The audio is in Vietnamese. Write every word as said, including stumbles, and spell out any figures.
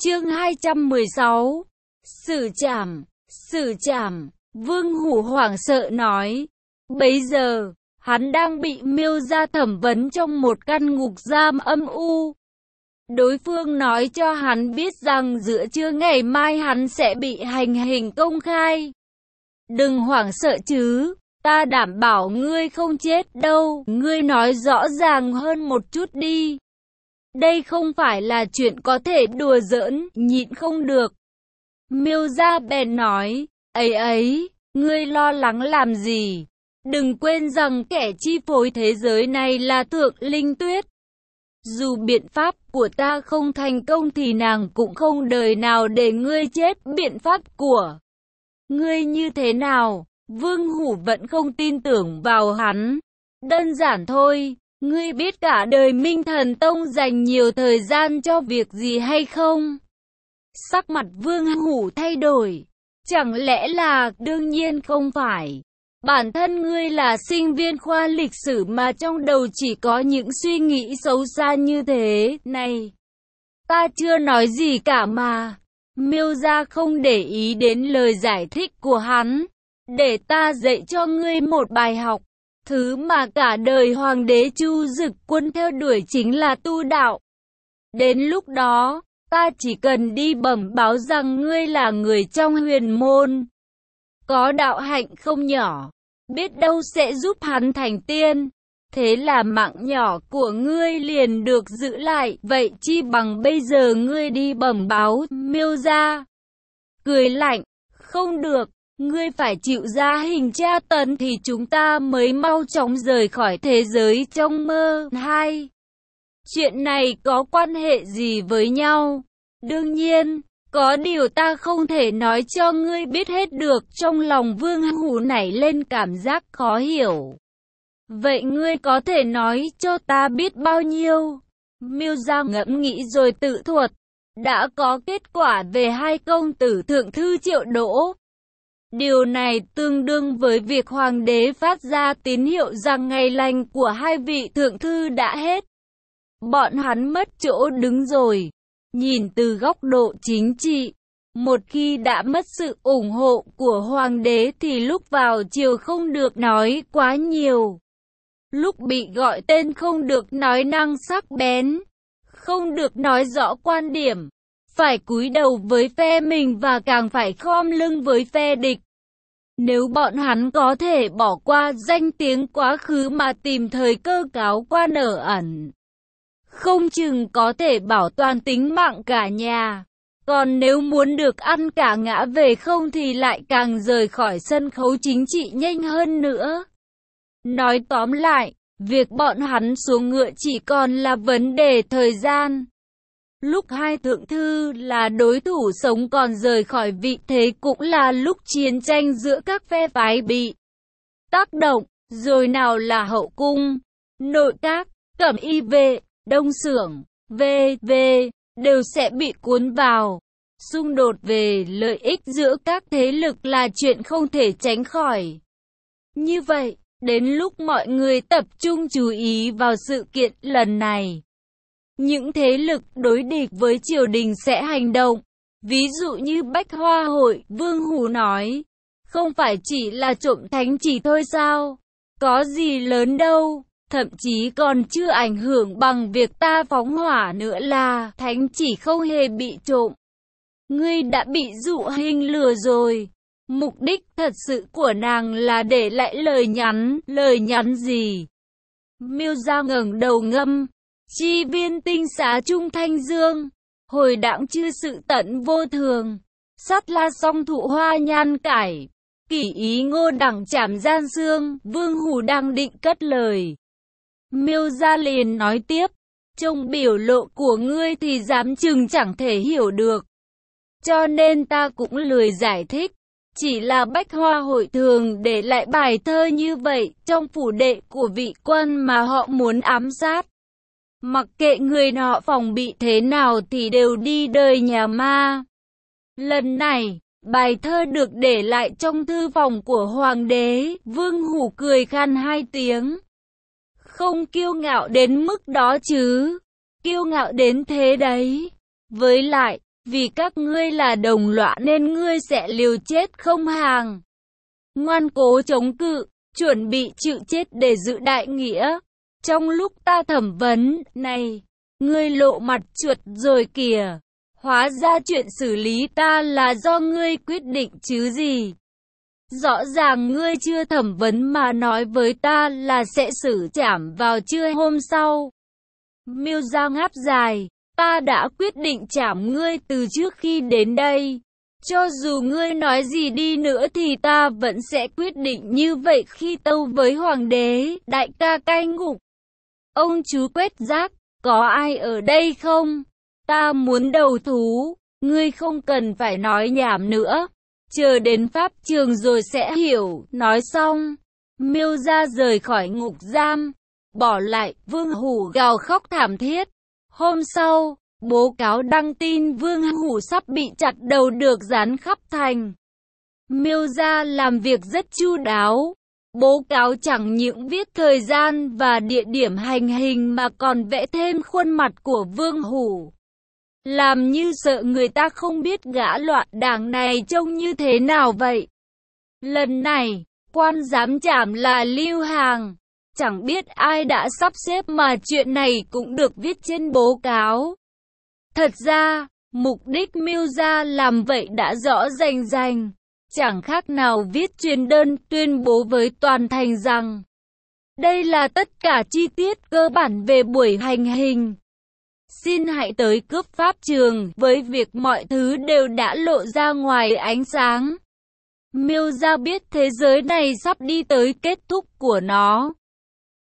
Chương hai trăm mười sáu. Xử trảm, xử trảm. Vương Hủ hoảng sợ nói. Bấy giờ, hắn đang bị Miêu gia thẩm vấn trong một căn ngục giam âm u. Đối phương nói cho hắn biết rằng giữa trưa ngày mai hắn sẽ bị hành hình công khai. Đừng hoảng sợ chứ, ta đảm bảo ngươi không chết đâu, ngươi nói rõ ràng hơn một chút đi. Đây không phải là chuyện có thể đùa giỡn, nhịn không được. Miêu gia bèn nói, ấy ấy, ngươi lo lắng làm gì? Đừng quên rằng kẻ chi phối thế giới này là Thượng Linh Tuyết. Dù biện pháp của ta không thành công thì nàng cũng không đời nào để ngươi chết. Biện pháp của ngươi như thế nào? Vương Hủ vẫn không tin tưởng vào hắn. Đơn giản thôi, ngươi biết cả đời Minh Thần Tông dành nhiều thời gian cho việc gì hay không? Sắc mặt Vương Hủ thay đổi. Chẳng lẽ là, đương nhiên không phải. Bản thân ngươi là sinh viên khoa lịch sử mà trong đầu chỉ có những suy nghĩ xấu xa như thế. Này, ta chưa nói gì cả mà. Miêu gia không để ý đến lời giải thích của hắn. Để ta dạy cho ngươi một bài học. Thứ mà cả đời Hoàng đế Chu Dực Quân theo đuổi chính là tu đạo. Đến lúc đó, ta chỉ cần đi bẩm báo rằng ngươi là người trong huyền môn, có đạo hạnh không nhỏ, biết đâu sẽ giúp hắn thành tiên. Thế là mạng nhỏ của ngươi liền được giữ lại. Vậy chi bằng bây giờ ngươi đi bẩm báo. Miêu gia cười lạnh, không được, ngươi phải chịu ra hình tra tấn thì chúng ta mới mau chóng rời khỏi thế giới trong mơ. Hai, chuyện này có quan hệ gì với nhau? Đương nhiên, có điều ta không thể nói cho ngươi biết hết được. Trong lòng Vương Hủ nảy lên cảm giác khó hiểu. Vậy ngươi có thể nói cho ta biết bao nhiêu? Miêu gia ngẫm nghĩ rồi tự thuật. Đã có kết quả về hai công tử thượng thư Triệu Đỗ. Điều này tương đương với việc hoàng đế phát ra tín hiệu rằng ngày lành của hai vị thượng thư đã hết. Bọn hắn mất chỗ đứng rồi. Nhìn từ góc độ chính trị, một khi đã mất sự ủng hộ của hoàng đế thì lúc vào triều không được nói quá nhiều. Lúc bị gọi tên không được nói năng sắc bén, không được nói rõ quan điểm, phải cúi đầu với phe mình và càng phải khom lưng với phe địch. Nếu bọn hắn có thể bỏ qua danh tiếng quá khứ mà tìm thời cơ cáo quan ở ẩn, không chừng có thể bảo toàn tính mạng cả nhà. Còn nếu muốn được ăn cả ngã về không thì lại càng rời khỏi sân khấu chính trị nhanh hơn nữa. Nói tóm lại, việc bọn hắn xuống ngựa chỉ còn là vấn đề thời gian. Lúc hai thượng thư là đối thủ sống còn rời khỏi vị thế cũng là lúc chiến tranh giữa các phe phái bị tác động, rồi nào là hậu cung, nội các, cẩm y vệ, đông xưởng, vê vê đều sẽ bị cuốn vào. Xung đột về lợi ích giữa các thế lực là chuyện không thể tránh khỏi. Như vậy, đến lúc mọi người tập trung chú ý vào sự kiện lần này, những thế lực đối địch với triều đình sẽ hành động. Ví dụ như Bách Hoa Hội, Vương Hủ nói, không phải chỉ là trộm thánh chỉ thôi sao? Có gì lớn đâu. Thậm chí còn chưa ảnh hưởng bằng việc ta phóng hỏa nữa là thánh chỉ không hề bị trộm. Ngươi đã bị dụ hình lừa rồi. Mục đích thật sự của nàng là để lại lời nhắn. Lời nhắn gì? Miêu gia ngẩng đầu ngâm. Chi viên tinh xá trung thanh dương. Hồi đãng chư sự tận vô thường. Sắt la song thụ hoa nhan cải. Kỷ ý ngô đẳng trảm gian xương. Vương Hủ đang định cất lời. Miêu gia liền nói tiếp, trông biểu lộ của ngươi thì dám chừng chẳng thể hiểu được. Cho nên ta cũng lười giải thích. Chỉ là Bách Hoa Hội thường để lại bài thơ như vậy trong phủ đệ của vị quân mà họ muốn ám sát. Mặc kệ người nọ phòng bị thế nào thì đều đi đời nhà ma. Lần này, bài thơ được để lại trong thư phòng của hoàng đế. Vương Hủ cười khan hai tiếng. Không kiêu ngạo đến mức đó chứ. Kiêu ngạo đến thế đấy. Với lại, Vì các ngươi là đồng loại nên ngươi sẽ liều chết không hàng. Ngoan cố chống cự, chuẩn bị chịu chết để giữ đại nghĩa. Trong lúc ta thẩm vấn, này, ngươi lộ mặt chuột rồi kìa. Hóa ra chuyện xử lý ta là do ngươi quyết định chứ gì. Rõ ràng ngươi chưa thẩm vấn mà nói với ta là sẽ xử trảm vào trưa hôm sau. Miêu Gia ngáp dài, ta đã quyết định trảm ngươi từ trước khi đến đây. Cho dù ngươi nói gì đi nữa thì ta vẫn sẽ quyết định như vậy khi tâu với hoàng đế, đại ca cai ngục. Ông chú quét rác, có ai ở đây không? Ta muốn đầu thú, ngươi không cần phải nói nhảm nữa. Chờ đến pháp trường rồi sẽ hiểu, nói xong. Miêu Gia rời khỏi ngục giam, bỏ lại Vương Hủ gào khóc thảm thiết. Hôm sau, bố cáo đăng tin Vương Hủ sắp bị chặt đầu được dán khắp thành. Miêu Gia làm việc rất chu đáo. Bố cáo chẳng những viết thời gian và địa điểm hành hình mà còn vẽ thêm khuôn mặt của Vương Hủ. Làm như sợ người ta không biết gã loạn đảng này trông như thế nào vậy. Lần này, quan giám trảm là Lưu Hàng. Chẳng biết ai đã sắp xếp mà chuyện này cũng được viết trên bố cáo. Thật ra, mục đích Miêu Gia làm vậy đã rõ rành rành. Chẳng khác nào viết truyền đơn tuyên bố với toàn thành rằng đây là tất cả chi tiết cơ bản về buổi hành hình. Xin hãy tới cướp pháp trường với việc mọi thứ đều đã lộ ra ngoài ánh sáng. Miêu Gia biết thế giới này sắp đi tới kết thúc của nó.